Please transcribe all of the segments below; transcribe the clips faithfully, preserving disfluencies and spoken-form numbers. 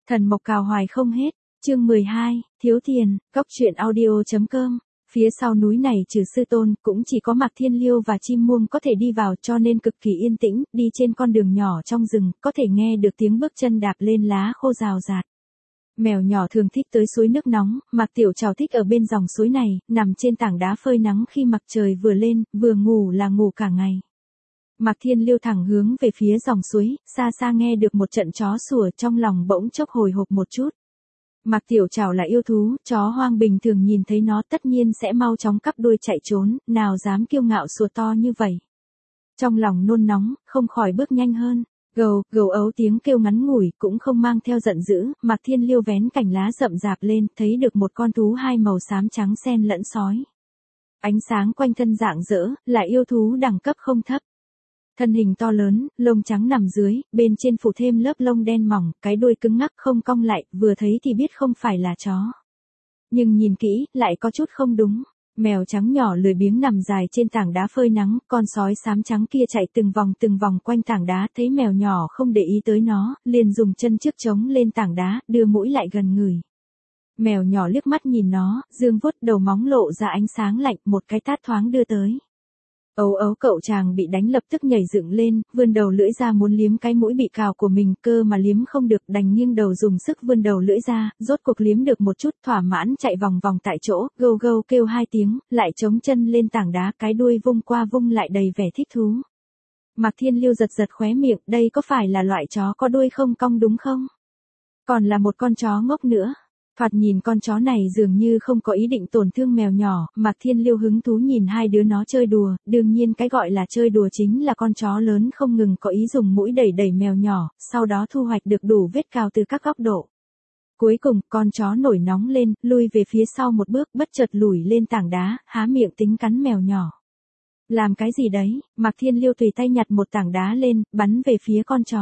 Thần mộc cào hoài không hết, chương mười hai, thiếu tiền, cóc truyện audio.com. Phía sau núi này trừ sư tôn, cũng chỉ có Mạc Thiên Liêu và chim muông có thể đi vào, cho nên cực kỳ yên tĩnh, đi trên con đường nhỏ trong rừng, có thể nghe được tiếng bước chân đạp lên lá khô rào rạt. Mèo nhỏ thường thích tới suối nước nóng, Mạc Tiểu Trảo thích ở bên dòng suối này, nằm trên tảng đá phơi nắng khi mặt trời vừa lên, vừa ngủ là ngủ cả ngày. Mạc Thiên Liêu thẳng hướng về phía dòng suối, xa xa nghe được một trận chó sủa, trong lòng bỗng chốc hồi hộp một chút. Mạc Tiểu Trảo là yêu thú, chó hoang bình thường nhìn thấy nó tất nhiên sẽ mau chóng cắp đuôi chạy trốn, nào dám kiêu ngạo sủa to như vậy. Trong lòng nôn nóng, không khỏi bước nhanh hơn. Gầu, gầu ấu tiếng kêu ngắn ngủi, cũng không mang theo giận dữ, Mạc Thiên Liêu vén cành lá rậm rạp lên, thấy được một con thú hai màu xám trắng xen lẫn sói. Ánh sáng quanh thân rạng rỡ, là yêu thú đẳng cấp không thấp. Thân hình to lớn, lông trắng nằm dưới, bên trên phủ thêm lớp lông đen mỏng, cái đuôi cứng ngắc không cong lại, vừa thấy thì biết không phải là chó. Nhưng nhìn kỹ, lại có chút không đúng. Mèo trắng nhỏ lười biếng nằm dài trên tảng đá phơi nắng, con sói xám trắng kia chạy từng vòng từng vòng quanh tảng đá, thấy mèo nhỏ không để ý tới nó, liền dùng chân trước chống lên tảng đá, đưa mũi lại gần người. Mèo nhỏ liếc mắt nhìn nó, dương vuốt đầu móng lộ ra ánh sáng lạnh, một cái tát thoáng đưa tới. Ấu ấu cậu chàng bị đánh lập tức nhảy dựng lên, vươn đầu lưỡi ra muốn liếm cái mũi bị cào của mình, cơ mà liếm không được, đành nghiêng đầu dùng sức vươn đầu lưỡi ra, rốt cuộc liếm được một chút, thỏa mãn chạy vòng vòng tại chỗ, gâu gâu kêu hai tiếng, lại chống chân lên tảng đá, cái đuôi vung qua vung lại đầy vẻ thích thú. Mạc Thiên Liêu giật giật khóe miệng, đây có phải là loại chó có đuôi không cong đúng không? Còn là một con chó ngốc nữa. Thoạt nhìn con chó này dường như không có ý định tổn thương mèo nhỏ, Mạc Thiên Liêu hứng thú nhìn hai đứa nó chơi đùa, đương nhiên cái gọi là chơi đùa chính là con chó lớn không ngừng có ý dùng mũi đẩy đẩy mèo nhỏ, sau đó thu hoạch được đủ vết cào từ các góc độ. Cuối cùng, con chó nổi nóng lên, lui về phía sau một bước, bất chợt lủi lên tảng đá, há miệng tính cắn mèo nhỏ. Làm cái gì đấy? Mạc Thiên Liêu tùy tay nhặt một tảng đá lên, bắn về phía con chó.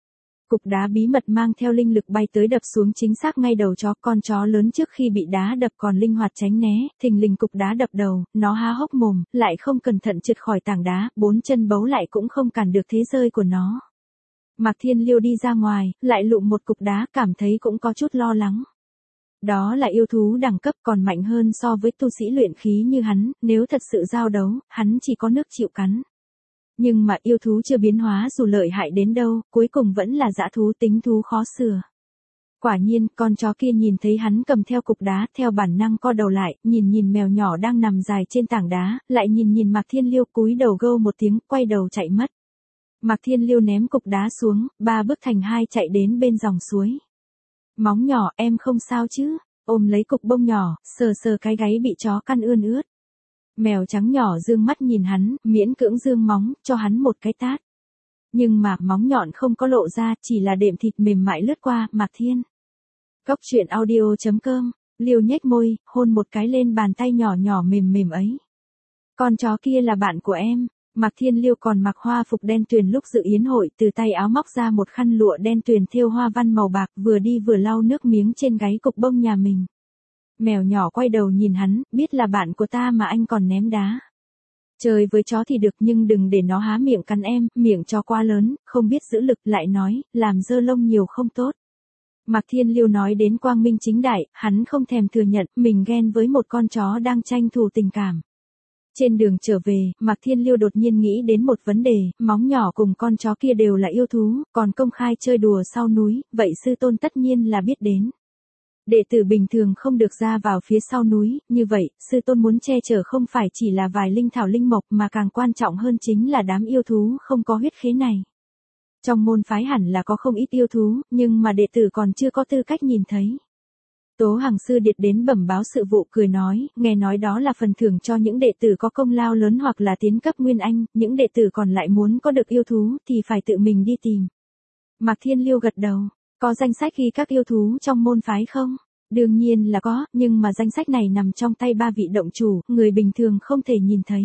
Cục đá bí mật mang theo linh lực bay tới đập xuống chính xác ngay đầu chó, con chó lớn trước khi bị đá đập còn linh hoạt tránh né, thình lình cục đá đập đầu, nó há hốc mồm, lại không cẩn thận trượt khỏi tảng đá, bốn chân bấu lại cũng không cản được thế rơi của nó. Mạc Thiên Liêu đi ra ngoài, lại lụm một cục đá, cảm thấy cũng có chút lo lắng. Đó là yêu thú đẳng cấp còn mạnh hơn so với tu sĩ luyện khí như hắn, nếu thật sự giao đấu, hắn chỉ có nước chịu cắn. Nhưng mà yêu thú chưa biến hóa dù lợi hại đến đâu, cuối cùng vẫn là dã thú, tính thú khó sửa. Quả nhiên, con chó kia nhìn thấy hắn cầm theo cục đá, theo bản năng co đầu lại, nhìn nhìn mèo nhỏ đang nằm dài trên tảng đá, lại nhìn nhìn Mạc Thiên Liêu, cúi đầu gâu một tiếng, quay đầu chạy mất. Mạc Thiên Liêu ném cục đá xuống, ba bước thành hai chạy đến bên dòng suối. Móng nhỏ, em không sao chứ? Ôm lấy cục bông nhỏ, sờ sờ cái gáy bị chó căn ươn ướt. Mèo trắng nhỏ dương mắt nhìn hắn, miễn cưỡng dương móng, cho hắn một cái tát. Nhưng mà, móng nhọn không có lộ ra, chỉ là đệm thịt mềm mại lướt qua, Mạc Thiên. Cóc truyện audio.com, Liêu nhếch môi, hôn một cái lên bàn tay nhỏ nhỏ mềm mềm ấy. Con chó kia là bạn của em. Mạc Thiên Liêu còn mặc hoa phục đen tuyền lúc dự yến hội, từ tay áo móc ra một khăn lụa đen tuyền thêu hoa văn màu bạc, vừa đi vừa lau nước miếng trên gáy cục bông nhà mình. Mèo nhỏ quay đầu nhìn hắn, biết là bạn của ta mà anh còn ném đá. Chơi với chó thì được nhưng đừng để nó há miệng cắn em, miệng chó quá lớn, không biết giữ lực, lại nói, làm dơ lông nhiều không tốt. Mạc Thiên Liêu nói đến quang minh chính đại, hắn không thèm thừa nhận, mình ghen với một con chó đang tranh thủ tình cảm. Trên đường trở về, Mạc Thiên Liêu đột nhiên nghĩ đến một vấn đề, móng nhỏ cùng con chó kia đều là yêu thú, còn công khai chơi đùa sau núi, vậy sư tôn tất nhiên là biết đến. Đệ tử bình thường không được ra vào phía sau núi, như vậy, sư tôn muốn che chở không phải chỉ là vài linh thảo linh mộc mà càng quan trọng hơn chính là đám yêu thú không có huyết khế này. Trong môn phái hẳn là có không ít yêu thú, nhưng mà đệ tử còn chưa có tư cách nhìn thấy. Tố Hằng sư điệt đến bẩm báo sự vụ, cười nói, nghe nói đó là phần thưởng cho những đệ tử có công lao lớn hoặc là tiến cấp nguyên anh, những đệ tử còn lại muốn có được yêu thú thì phải tự mình đi tìm. Mạc Thiên Liêu gật đầu. Có danh sách ghi các yêu thú trong môn phái không? Đương nhiên là có, nhưng mà danh sách này nằm trong tay ba vị động chủ, người bình thường không thể nhìn thấy.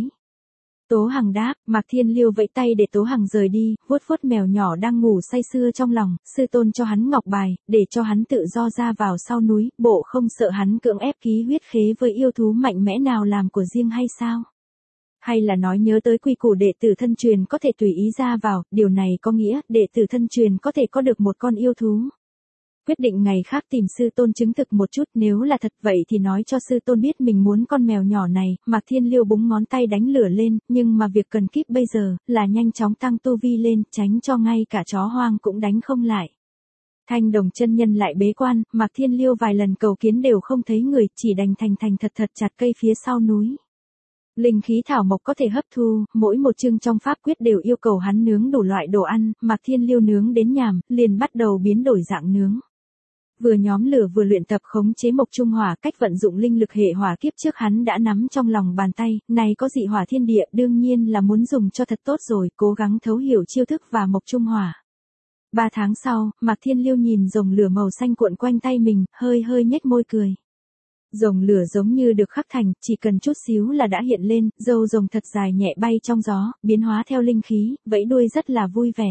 Tố Hằng đáp, Mạc Thiên Liêu vẫy tay để Tố Hằng rời đi, vuốt vuốt mèo nhỏ đang ngủ say sưa trong lòng, sư tôn cho hắn ngọc bài, để cho hắn tự do ra vào sau núi, bộ không sợ hắn cưỡng ép ký huyết khế với yêu thú mạnh mẽ nào làm của riêng hay sao? Hay là nói nhớ tới quy củ đệ tử thân truyền có thể tùy ý ra vào, điều này có nghĩa đệ tử thân truyền có thể có được một con yêu thú. Quyết định ngày khác tìm sư tôn chứng thực một chút, nếu là thật vậy thì nói cho sư tôn biết mình muốn con mèo nhỏ này. Mạc Thiên Liêu búng ngón tay đánh lửa lên, nhưng mà việc cần kíp bây giờ là nhanh chóng tăng tu vi lên, tránh cho ngay cả chó hoang cũng đánh không lại. Thanh Đồng chân nhân lại bế quan, Mạc Thiên Liêu vài lần cầu kiến đều không thấy người, chỉ đành thành thành thật thật chặt cây phía sau núi. Linh khí thảo mộc có thể hấp thu, mỗi một chương trong pháp quyết đều yêu cầu hắn nướng đủ loại đồ ăn, Mạc Thiên Liêu nướng đến nhàm, liền bắt đầu biến đổi dạng nướng. Vừa nhóm lửa vừa luyện tập khống chế mộc trung hỏa, cách vận dụng linh lực hệ hỏa kiếp trước hắn đã nắm trong lòng bàn tay, này có dị hỏa thiên địa, đương nhiên là muốn dùng cho thật tốt rồi, cố gắng thấu hiểu chiêu thức và mộc trung hỏa. Ba tháng sau, Mạc Thiên Liêu nhìn rồng lửa màu xanh cuộn quanh tay mình, hơi hơi nhếch môi cười. Rồng lửa giống như được khắc thành, chỉ cần chút xíu là đã hiện lên, râu rồng thật dài nhẹ bay trong gió, biến hóa theo linh khí, vẫy đuôi rất là vui vẻ.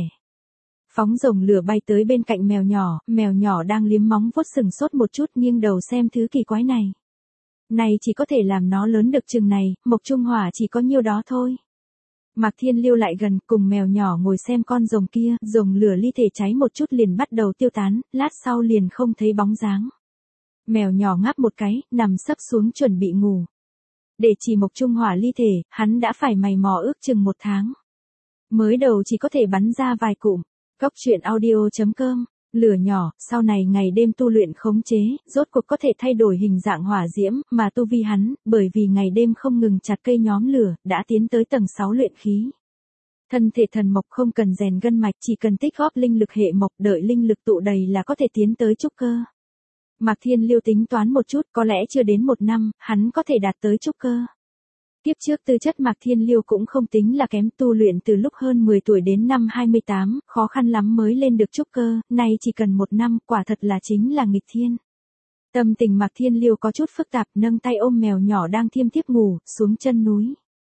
Phóng rồng lửa bay tới bên cạnh mèo nhỏ, mèo nhỏ đang liếm móng vuốt sừng sốt một chút, nghiêng đầu xem thứ kỳ quái này. Này chỉ có thể làm nó lớn được chừng này, mộc trung hỏa chỉ có nhiêu đó thôi. Mạc Thiên Liêu lại gần, cùng mèo nhỏ ngồi xem con rồng kia, rồng lửa ly thể cháy một chút liền bắt đầu tiêu tán, lát sau liền không thấy bóng dáng. Mèo nhỏ ngáp một cái, nằm sấp xuống chuẩn bị ngủ. Để chỉ mộc trung hỏa ly thể, hắn đã phải mày mò ước chừng một tháng. Mới đầu chỉ có thể bắn ra vài cụm. Cốc truyện audio chấm com, lửa nhỏ, sau này ngày đêm tu luyện khống chế, rốt cuộc có thể thay đổi hình dạng hỏa diễm, mà tu vi hắn, bởi vì ngày đêm không ngừng chặt cây nhóm lửa, đã tiến tới tầng sáu luyện khí. Thân thể thần mộc không cần rèn gân mạch, chỉ cần tích góp linh lực hệ mộc, đợi linh lực tụ đầy là có thể tiến tới trúc cơ. Mạc Thiên Liêu tính toán một chút, có lẽ chưa đến một năm, hắn có thể đạt tới trúc cơ. Kiếp trước tư chất Mạc Thiên Liêu cũng không tính là kém, tu luyện từ lúc hơn mười tuổi đến năm hai mươi tám, khó khăn lắm mới lên được trúc cơ, nay chỉ cần một năm, quả thật là chính là nghịch thiên. Tâm tình Mạc Thiên Liêu có chút phức tạp, nâng tay ôm mèo nhỏ đang thiêm thiếp ngủ, xuống chân núi.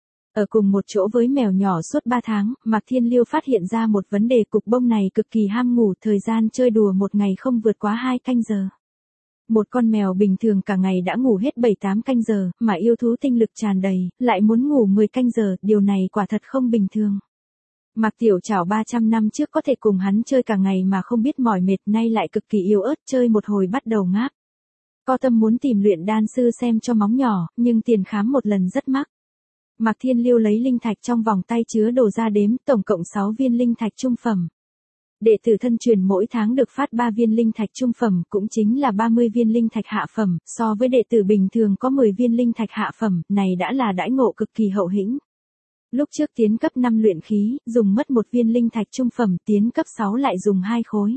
Ở cùng một chỗ với mèo nhỏ suốt ba tháng, Mạc Thiên Liêu phát hiện ra một vấn đề, cục bông này cực kỳ ham ngủ, thời gian chơi đùa một ngày không vượt quá hai canh giờ. Một con mèo bình thường cả ngày đã ngủ hết bảy tám canh giờ, mà yêu thú tinh lực tràn đầy, lại muốn ngủ mười canh giờ, điều này quả thật không bình thường. Mạc Tiểu Trảo ba trăm năm trước có thể cùng hắn chơi cả ngày mà không biết mỏi mệt, nay lại cực kỳ yếu ớt, chơi một hồi bắt đầu ngáp. Có tâm muốn tìm luyện đan sư xem cho móng nhỏ, nhưng tiền khám một lần rất mắc. Mạc Thiên Liêu lấy linh thạch trong vòng tay chứa đồ ra đếm, tổng cộng sáu viên linh thạch trung phẩm. Đệ tử thân truyền mỗi tháng được phát ba viên linh thạch trung phẩm, cũng chính là ba mươi viên linh thạch hạ phẩm, so với đệ tử bình thường có mười viên linh thạch hạ phẩm, này đã là đãi ngộ cực kỳ hậu hĩnh. Lúc trước tiến cấp năm luyện khí, dùng mất một viên linh thạch trung phẩm, tiến cấp sáu lại dùng hai khối.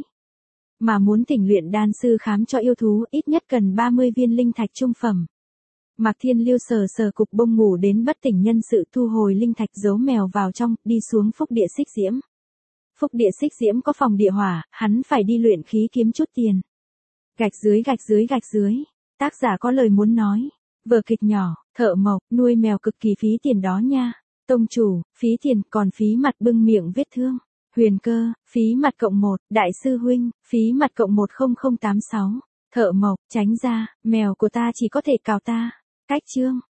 Mà muốn thỉnh luyện đan sư khám cho yêu thú, ít nhất cần ba mươi viên linh thạch trung phẩm. Mạc Thiên Liêu sờ sờ cục bông ngủ đến bất tỉnh nhân sự, thu hồi linh thạch giấu mèo vào trong, đi xuống phúc địa xích diễm. Phúc địa xích diễm có phòng địa hỏa, hắn phải đi luyện khí kiếm chút tiền. Gạch dưới gạch dưới gạch dưới. Tác giả có lời muốn nói. Vở kịch nhỏ, thợ mộc, nuôi mèo cực kỳ phí tiền đó nha. Tông chủ, phí tiền, còn phí mặt bưng miệng vết thương. Huyền Cơ, phí mặt cộng một, đại sư huynh, phí mặt cộng một không không tám sáu. Thợ mộc, tránh ra, mèo của ta chỉ có thể cào ta. Cách chương.